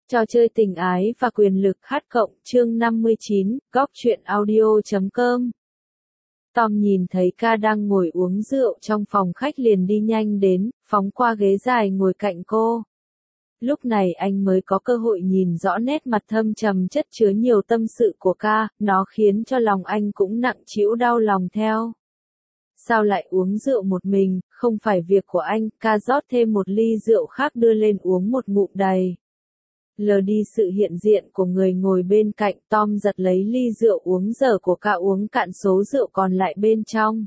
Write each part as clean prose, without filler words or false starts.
Trò chơi tình ái và quyền lực hát cộng chương 59, góc truyện audio.com. Tom nhìn thấy Ca đang ngồi uống rượu trong phòng khách liền đi nhanh đến, phóng qua ghế dài ngồi cạnh cô. Lúc này anh mới có cơ hội nhìn rõ nét mặt thâm trầm chất chứa nhiều tâm sự của Ca, nó khiến cho lòng anh cũng nặng trĩu đau lòng theo. Sao lại uống rượu một mình, không phải việc của anh, Ca rót thêm một ly rượu khác đưa lên uống một ngụm đầy. Lờ đi sự hiện diện của người ngồi bên cạnh, Tom giật lấy ly rượu uống dở của Ca uống cạn số rượu còn lại bên trong.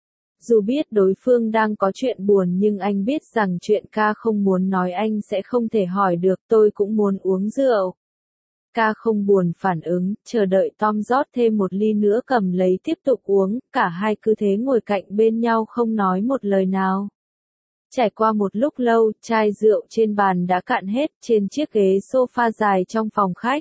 Dù biết đối phương đang có chuyện buồn nhưng anh biết rằng chuyện Ca không muốn nói anh sẽ không thể hỏi được, tôi cũng muốn uống rượu. Ca không buồn phản ứng, chờ đợi Tom rót thêm một ly nữa cầm lấy tiếp tục uống, cả hai cứ thế ngồi cạnh bên nhau không nói một lời nào. Trải qua một lúc lâu, chai rượu trên bàn đã cạn hết, trên chiếc ghế sofa dài trong phòng khách.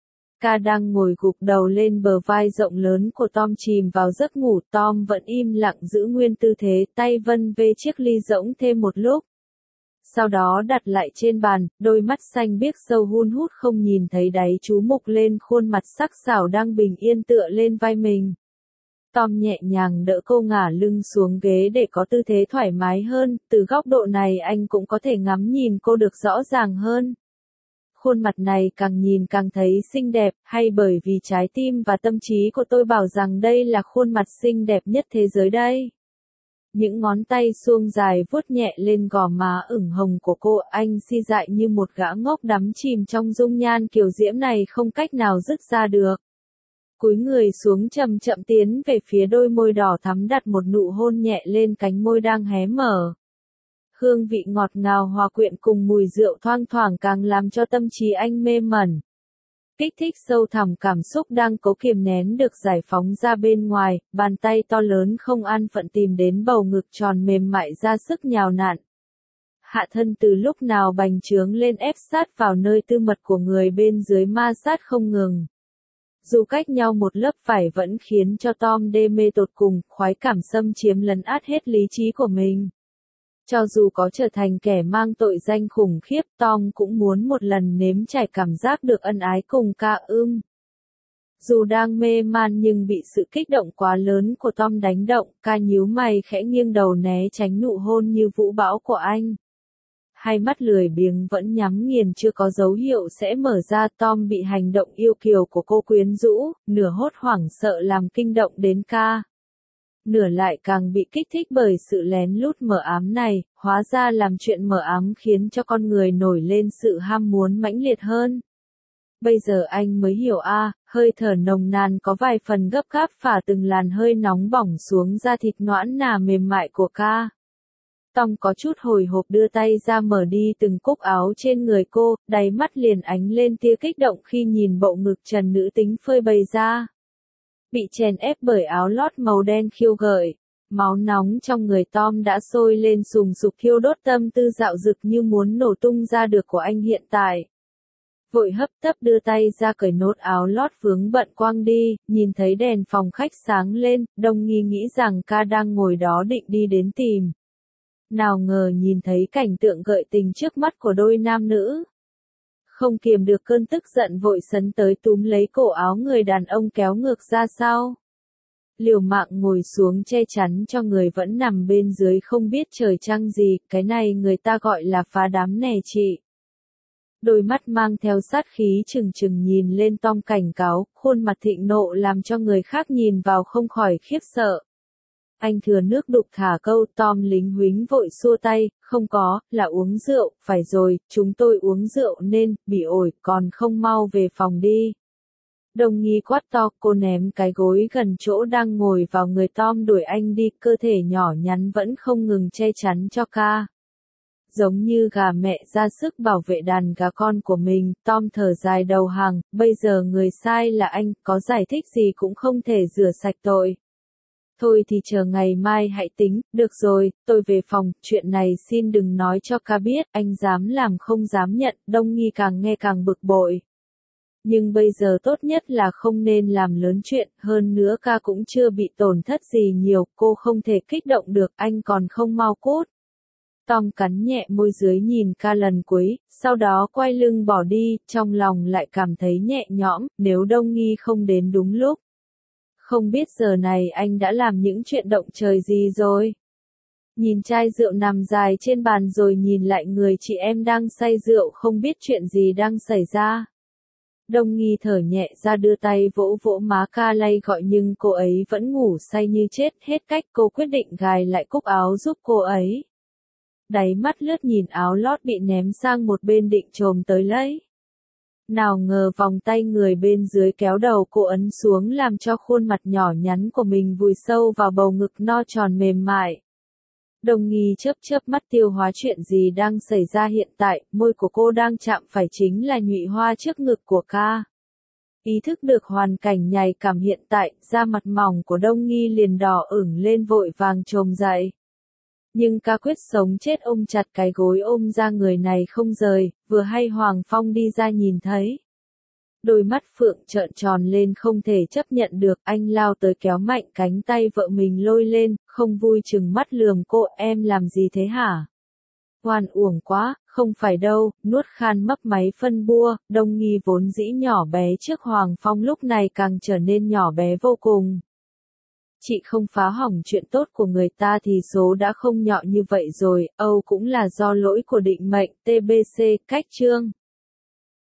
Ca đang ngồi gục đầu lên bờ vai rộng lớn của Tom chìm vào giấc ngủ, Tom vẫn im lặng giữ nguyên tư thế, tay vân về chiếc ly rỗng thêm một lúc. Sau đó đặt lại trên bàn, đôi mắt xanh biếc sâu hun hút không nhìn thấy đáy chú mục lên khuôn mặt sắc sảo đang bình yên tựa lên vai mình. Tom nhẹ nhàng đỡ cô ngả lưng xuống ghế để có tư thế thoải mái hơn, từ góc độ này anh cũng có thể ngắm nhìn cô được rõ ràng hơn. Khuôn mặt này càng nhìn càng thấy xinh đẹp, hay bởi vì trái tim và tâm trí của tôi bảo rằng đây là khuôn mặt xinh đẹp nhất thế giới đây. Những ngón tay suông dài vuốt nhẹ lên gò má ửng hồng của cô, anh si dại như một gã ngốc đắm chìm trong dung nhan kiều diễm này không cách nào dứt ra được. Cúi người xuống chậm chậm tiến về phía đôi môi đỏ thắm đặt một nụ hôn nhẹ lên cánh môi đang hé mở. Hương vị ngọt ngào hòa quyện cùng mùi rượu thoang thoảng càng làm cho tâm trí anh mê mẩn. Kích thích sâu thẳm cảm xúc đang cố kiềm nén được giải phóng ra bên ngoài, bàn tay to lớn không an phận tìm đến bầu ngực tròn mềm mại ra sức nhào nặn. Hạ thân từ lúc nào bành trướng lên ép sát vào nơi tư mật của người bên dưới ma sát không ngừng. Dù cách nhau một lớp vải vẫn khiến cho Tom đê mê tột cùng, khoái cảm xâm chiếm lấn át hết lý trí của mình. Cho dù có trở thành kẻ mang tội danh khủng khiếp, Tom cũng muốn một lần nếm trải cảm giác được ân ái cùng Ca. Dù đang mê man nhưng bị sự kích động quá lớn của Tom đánh động, Ca nhíu mày khẽ nghiêng đầu né tránh nụ hôn như vũ bão của anh. Hai mắt lười biếng vẫn nhắm nghiền chưa có dấu hiệu sẽ mở ra, Tom bị hành động yêu kiều của cô quyến rũ, nửa hốt hoảng sợ làm kinh động đến Ca. Nửa lại càng bị kích thích bởi sự lén lút mờ ám này, hóa ra làm chuyện mờ ám khiến cho con người nổi lên sự ham muốn mãnh liệt hơn. Bây giờ anh mới hiểu hơi thở nồng nàn có vài phần gấp gáp phả từng làn hơi nóng bỏng xuống da thịt nõn nà mềm mại của Ca. Tom có chút hồi hộp đưa tay ra mở đi từng cúc áo trên người cô, đáy mắt liền ánh lên tia kích động khi nhìn bộ ngực trần nữ tính phơi bày ra. Bị chèn ép bởi áo lót màu đen khiêu gợi, máu nóng trong người Tom đã sôi lên sùng sục thiêu đốt tâm tư dạo dực như muốn nổ tung ra được của anh hiện tại. Vội hấp tấp đưa tay ra cởi nốt áo lót vướng bận quăng đi, nhìn thấy đèn phòng khách sáng lên, Đông Nghi nghĩ rằng Ca đang ngồi đó định đi đến tìm. Nào ngờ nhìn thấy cảnh tượng gợi tình trước mắt của đôi nam nữ. Không kiềm được cơn tức giận vội sấn tới túm lấy cổ áo người đàn ông kéo ngược ra sau. Liều mạng ngồi xuống che chắn cho người vẫn nằm bên dưới không biết trời trăng gì, cái này người ta gọi là phá đám nè chị. Đôi mắt mang theo sát khí trừng trừng nhìn lên Tom cảnh cáo, khuôn mặt thịnh nộ làm cho người khác nhìn vào không khỏi khiếp sợ. Anh thừa nước đục thả câu, Tom lính huính vội xua tay, không có, là uống rượu, phải rồi, chúng tôi uống rượu nên, bị ổi, còn không mau về phòng đi. Đồng Nghi quát to, cô ném cái gối gần chỗ đang ngồi vào người Tom đuổi anh đi, cơ thể nhỏ nhắn vẫn không ngừng che chắn cho Ca. Giống như gà mẹ ra sức bảo vệ đàn gà con của mình, Tom thở dài đầu hàng, bây giờ người sai là anh, có giải thích gì cũng không thể rửa sạch tội. Thôi thì chờ ngày mai hãy tính, được rồi, tôi về phòng, chuyện này xin đừng nói cho Ca biết, anh dám làm không dám nhận, Đông Nghi càng nghe càng bực bội. Nhưng bây giờ tốt nhất là không nên làm lớn chuyện, hơn nữa Ca cũng chưa bị tổn thất gì nhiều, cô không thể kích động được, anh còn không mau cút. Tom cắn nhẹ môi dưới nhìn ca lần cuối, sau đó quay lưng bỏ đi, trong lòng lại cảm thấy nhẹ nhõm, nếu Đông Nghi không đến đúng lúc. Không biết giờ này anh đã làm những chuyện động trời gì rồi. Nhìn chai rượu nằm dài trên bàn rồi nhìn lại người chị em đang say rượu không biết chuyện gì đang xảy ra. Đông Nghi thở nhẹ ra đưa tay vỗ vỗ má ca lay gọi nhưng cô ấy vẫn ngủ say như chết, hết cách cô quyết định gài lại cúc áo giúp cô ấy. Đáy mắt lướt nhìn áo lót bị ném sang một bên định chồm tới lấy. Nào ngờ vòng tay người bên dưới kéo đầu cô ấn xuống làm cho khuôn mặt nhỏ nhắn của mình vùi sâu vào bầu ngực no tròn mềm mại. Đông Nghi chớp chớp mắt tiêu hóa chuyện gì đang xảy ra hiện tại, môi của cô đang chạm phải chính là nhụy hoa trước ngực của ca. Ý thức được hoàn cảnh nhạy cảm hiện tại, da mặt mỏng của Đông Nghi liền đỏ ửng lên vội vàng chồm dậy. Nhưng ca quyết sống chết ôm chặt cái gối ôm ra người này không rời, vừa hay Hoàng Phong đi ra nhìn thấy. Đôi mắt Phượng trợn tròn lên không thể chấp nhận được, anh lao tới kéo mạnh cánh tay vợ mình lôi lên, không vui chừng mắt lườm cô, em làm gì thế hả? Oan uổng quá, không phải đâu, nuốt khan mấp máy phân bua, Đông Nghi vốn dĩ nhỏ bé trước Hoàng Phong lúc này càng trở nên nhỏ bé vô cùng. Chị không phá hỏng chuyện tốt của người ta thì số đã không nhọ như vậy rồi, Âu cũng là do lỗi của định mệnh, TBC, cách chương.